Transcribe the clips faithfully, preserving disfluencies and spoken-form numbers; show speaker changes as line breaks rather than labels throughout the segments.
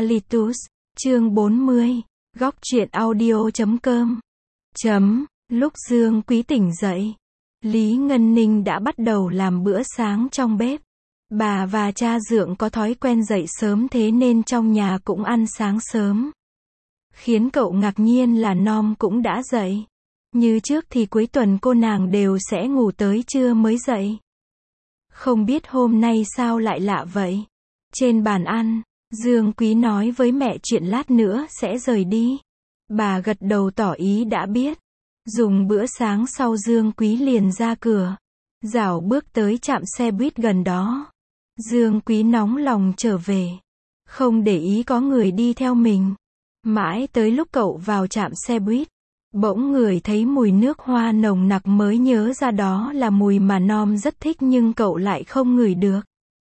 Alitus, chương bốn mươi, góc truyện audio chấm com. Chấm, lúc Dương Quý tỉnh dậy, Lý Ngân Ninh đã bắt đầu làm bữa sáng trong bếp. Bà và cha Dượng có thói quen dậy sớm thế nên trong nhà cũng ăn sáng sớm. Khiến cậu ngạc nhiên là Nom cũng đã dậy. Như trước thì cuối tuần cô nàng đều sẽ ngủ tới trưa mới dậy. Không biết hôm nay sao lại lạ vậy. Trên bàn ăn, Dương Quý nói với mẹ chuyện lát nữa sẽ rời đi. Bà gật đầu tỏ ý đã biết. Dùng bữa sáng sau Dương Quý liền ra cửa. Dảo bước tới trạm xe buýt gần đó. Dương Quý nóng lòng trở về. Không để ý có người đi theo mình. Mãi tới lúc cậu vào trạm xe buýt, bỗng ngửi thấy mùi nước hoa nồng nặc mới nhớ ra đó là mùi mà Nom rất thích nhưng cậu lại không ngửi được.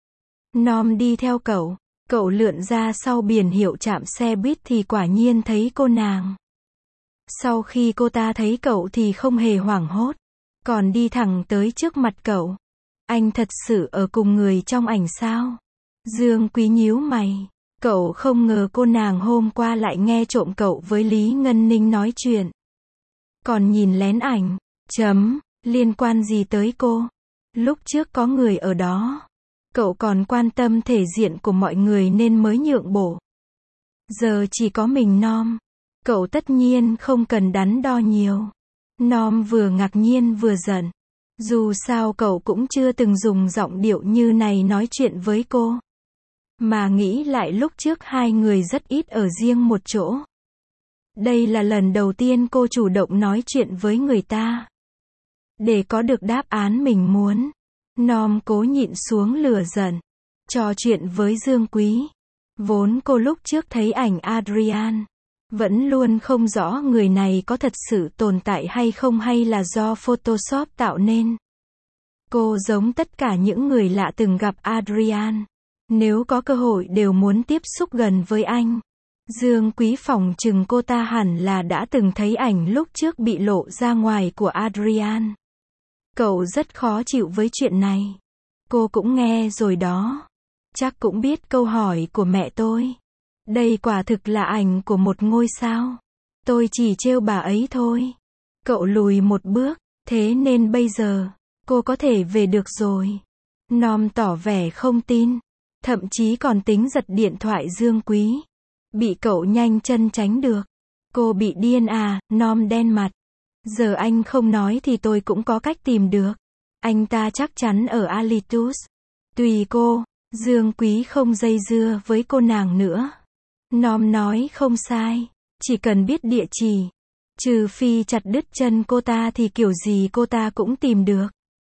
Nom đi theo cậu, cậu lượn ra sau biển hiệu trạm xe buýt thì quả nhiên thấy cô nàng. Sau khi cô ta thấy cậu thì không hề hoảng hốt, còn đi thẳng tới trước mặt cậu. Anh thật sự ở cùng người trong ảnh sao? Dương Quý nhíu mày. Cậu không ngờ cô nàng hôm qua lại nghe trộm cậu với Lý Ngân Ninh nói chuyện. Còn nhìn lén ảnh. Chấm, liên quan gì tới cô? Lúc trước có người ở đó. Cậu còn quan tâm thể diện của mọi người nên mới nhượng bộ. Giờ chỉ có mình Nom. Cậu tất nhiên không cần đắn đo nhiều. Nom vừa ngạc nhiên vừa giận. Dù sao cậu cũng chưa từng dùng giọng điệu như này nói chuyện với cô. Mà nghĩ lại lúc trước hai người rất ít ở riêng một chỗ. Đây là lần đầu tiên cô chủ động nói chuyện với người ta. Để có được đáp án mình muốn, Nom cố nhịn xuống lửa giận. Trò chuyện với Dương Quý. Vốn cô lúc trước thấy ảnh Adrian, vẫn luôn không rõ người này có thật sự tồn tại hay không hay là do Photoshop tạo nên. Cô giống tất cả những người lạ từng gặp Adrian. Nếu có cơ hội đều muốn tiếp xúc gần với anh. Dương Quý phỏng chừng cô ta hẳn là đã từng thấy ảnh lúc trước bị lộ ra ngoài của Adrian. Cậu rất khó chịu với chuyện này. Cô cũng nghe rồi đó. Chắc cũng biết câu hỏi của mẹ tôi. Đây quả thực là ảnh của một ngôi sao. Tôi chỉ trêu bà ấy thôi. Cậu lùi một bước. Thế nên bây giờ, cô có thể về được rồi. Nom tỏ vẻ không tin. Thậm chí còn tính giật điện thoại Dương Quý. Bị cậu nhanh chân tránh được. Cô bị điên à? Nom đen mặt. Giờ anh không nói thì tôi cũng có cách tìm được. Anh ta chắc chắn ở Alitus. Tùy cô. Dương Quý không dây dưa với cô nàng nữa. Nom nói không sai. Chỉ cần biết địa chỉ. Trừ phi chặt đứt chân cô ta thì kiểu gì cô ta cũng tìm được.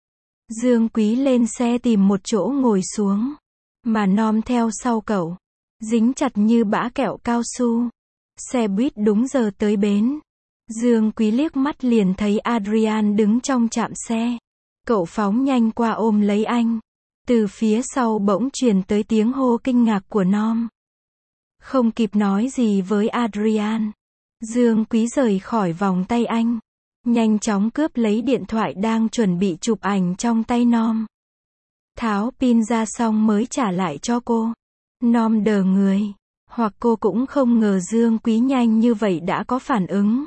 Dương Quý lên xe tìm một chỗ ngồi xuống. Mà Nom theo sau cậu. Dính chặt như bã kẹo cao su. Xe buýt đúng giờ tới bến. Dương Quý liếc mắt liền thấy Adrian đứng trong trạm xe. Cậu phóng nhanh qua ôm lấy anh. Từ phía sau bỗng truyền tới tiếng hô kinh ngạc của Nom. Không kịp nói gì với Adrian. Dương Quý rời khỏi vòng tay anh. Nhanh chóng cướp lấy điện thoại đang chuẩn bị chụp ảnh trong tay Nom. Tháo pin ra xong mới trả lại cho cô. Nom đờ người. Hoặc cô cũng không ngờ Dương Quý nhanh như vậy đã có phản ứng.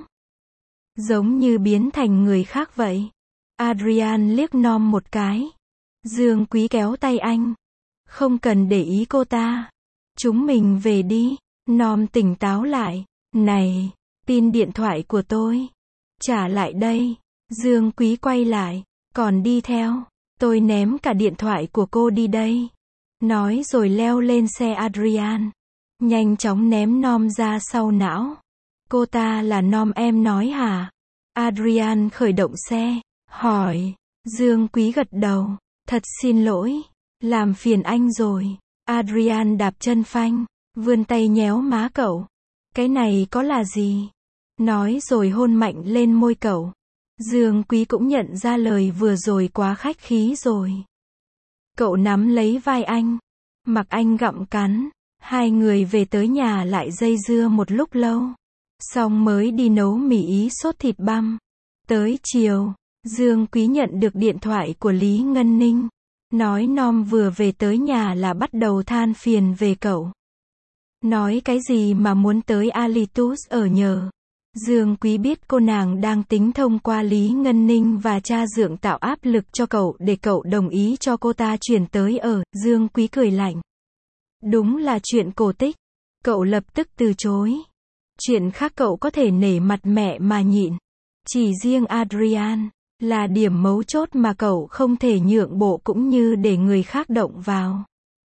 Giống như biến thành người khác vậy. Adrian liếc Nom một cái. Dương Quý kéo tay anh. Không cần để ý cô ta. Chúng mình về đi. Nom tỉnh táo lại. Này, pin điện thoại của tôi. Trả lại đây. Dương Quý quay lại. Còn đi theo. Tôi ném cả điện thoại của cô đi đây. Nói rồi leo lên xe Adrian. Nhanh chóng ném Nom ra sau não. Cô ta là Nom em nói hả? Adrian khởi động xe. Hỏi. Dương Quý gật đầu. Thật xin lỗi. Làm phiền anh rồi. Adrian đạp chân phanh. Vươn tay nhéo má cậu. Cái này có là gì? Nói rồi hôn mạnh lên môi cậu. Dương Quý cũng nhận ra lời vừa rồi quá khách khí rồi. Cậu nắm lấy vai anh. Mặc anh gặm cắn. Hai người về tới nhà lại dây dưa một lúc lâu. Xong mới đi nấu mì ý sốt thịt băm. Tới chiều, Dương Quý nhận được điện thoại của Lý Ngân Ninh. Nói Nom vừa về tới nhà là bắt đầu than phiền về cậu. Nói cái gì mà muốn tới Alitus ở nhờ. Dương Quý biết cô nàng đang tính thông qua Lý Ngân Ninh và cha dượng tạo áp lực cho cậu để cậu đồng ý cho cô ta chuyển tới ở. Dương Quý cười lạnh. Đúng là chuyện cổ tích. Cậu lập tức từ chối. Chuyện khác cậu có thể nể mặt mẹ mà nhịn. Chỉ riêng Adrian là điểm mấu chốt mà cậu không thể nhượng bộ cũng như để người khác động vào.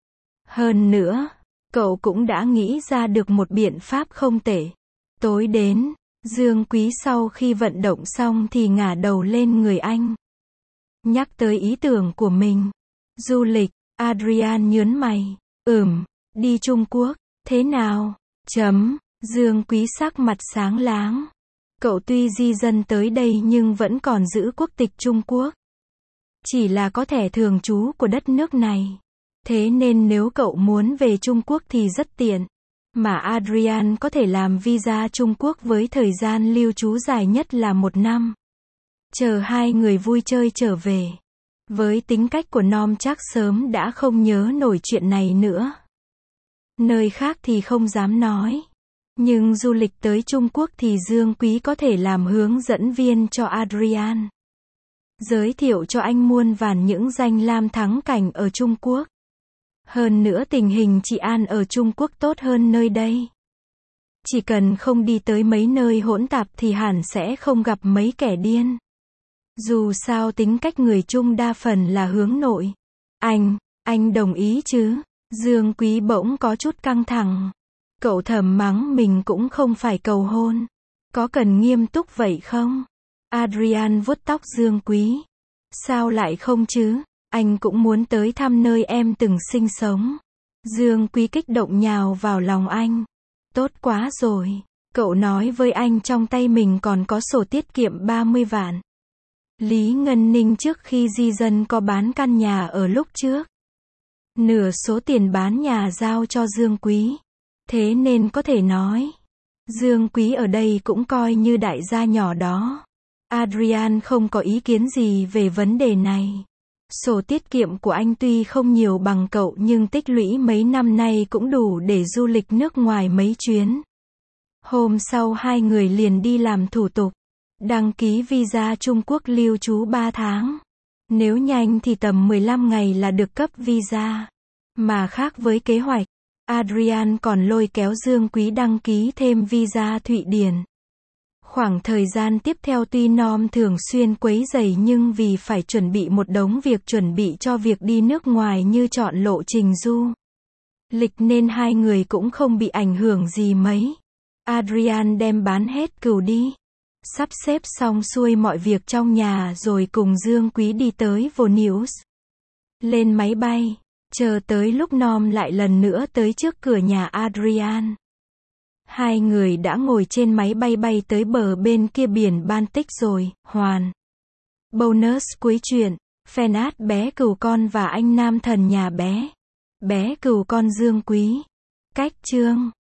Hơn nữa, cậu cũng đã nghĩ ra được một biện pháp không tệ. Tối đến, Dương Quý sau khi vận động xong thì ngả đầu lên người anh. Nhắc tới ý tưởng của mình. Du lịch, Adrian nhớn mày. Ừm, đi Trung Quốc, thế nào? Chấm, Dương Quý sắc mặt sáng láng. Cậu tuy di dân tới đây nhưng vẫn còn giữ quốc tịch Trung Quốc. Chỉ là có thẻ thường trú của đất nước này. Thế nên nếu cậu muốn về Trung Quốc thì rất tiện. Mà Adrian có thể làm visa Trung Quốc với thời gian lưu trú dài nhất là một năm. Chờ hai người vui chơi trở về. Với tính cách của Nom chắc sớm đã không nhớ nổi chuyện này nữa. Nơi khác thì không dám nói. Nhưng du lịch tới Trung Quốc thì Dương Quý có thể làm hướng dẫn viên cho Adrian. Giới thiệu cho anh muôn vàn những danh lam thắng cảnh ở Trung Quốc. Hơn nữa tình hình trị an ở Trung Quốc tốt hơn nơi đây. Chỉ cần không đi tới mấy nơi hỗn tạp thì hẳn sẽ không gặp mấy kẻ điên. Dù sao tính cách người Trung đa phần là hướng nội. Anh, anh đồng ý chứ? Dương Quý bỗng có chút căng thẳng. Cậu thầm mắng mình cũng không phải cầu hôn. Có cần nghiêm túc vậy không? Adrian vuốt tóc Dương Quý. Sao lại không chứ? Anh cũng muốn tới thăm nơi em từng sinh sống. Dương Quý kích động nhào vào lòng anh. Tốt quá rồi. Cậu nói với anh trong tay mình còn có sổ tiết kiệm ba mươi vạn. Lý Ngân Ninh trước khi di dân có bán căn nhà ở lúc trước. Nửa số tiền bán nhà giao cho Dương Quý. Thế nên có thể nói, Dương Quý ở đây cũng coi như đại gia nhỏ đó. Adrian không có ý kiến gì về vấn đề này. Sổ tiết kiệm của anh tuy không nhiều bằng cậu nhưng tích lũy mấy năm nay cũng đủ để du lịch nước ngoài mấy chuyến. Hôm sau hai người liền đi làm thủ tục. Đăng ký visa Trung Quốc lưu trú ba tháng. Nếu nhanh thì tầm mười lăm ngày là được cấp visa. Mà khác với kế hoạch, Adrian còn lôi kéo Dương Quý đăng ký thêm visa Thụy Điển. Khoảng thời gian tiếp theo tuy Nom thường xuyên quấy rầy nhưng vì phải chuẩn bị một đống việc chuẩn bị cho việc đi nước ngoài như chọn lộ trình du lịch nên hai người cũng không bị ảnh hưởng gì mấy. Adrian đem bán hết cừu đi. Sắp xếp xong xuôi mọi việc trong nhà rồi cùng Dương Quý đi tới Vilnius. Lên máy bay. Chờ tới lúc Nom lại lần nữa tới trước cửa nhà Adrian. Hai người đã ngồi trên máy bay bay tới bờ bên kia biển Baltic rồi. Hoàn. Bonus cuối truyện. Fan art bé cừu con và anh nam thần nhà bé. Bé cừu con Dương Quý. Cách chương.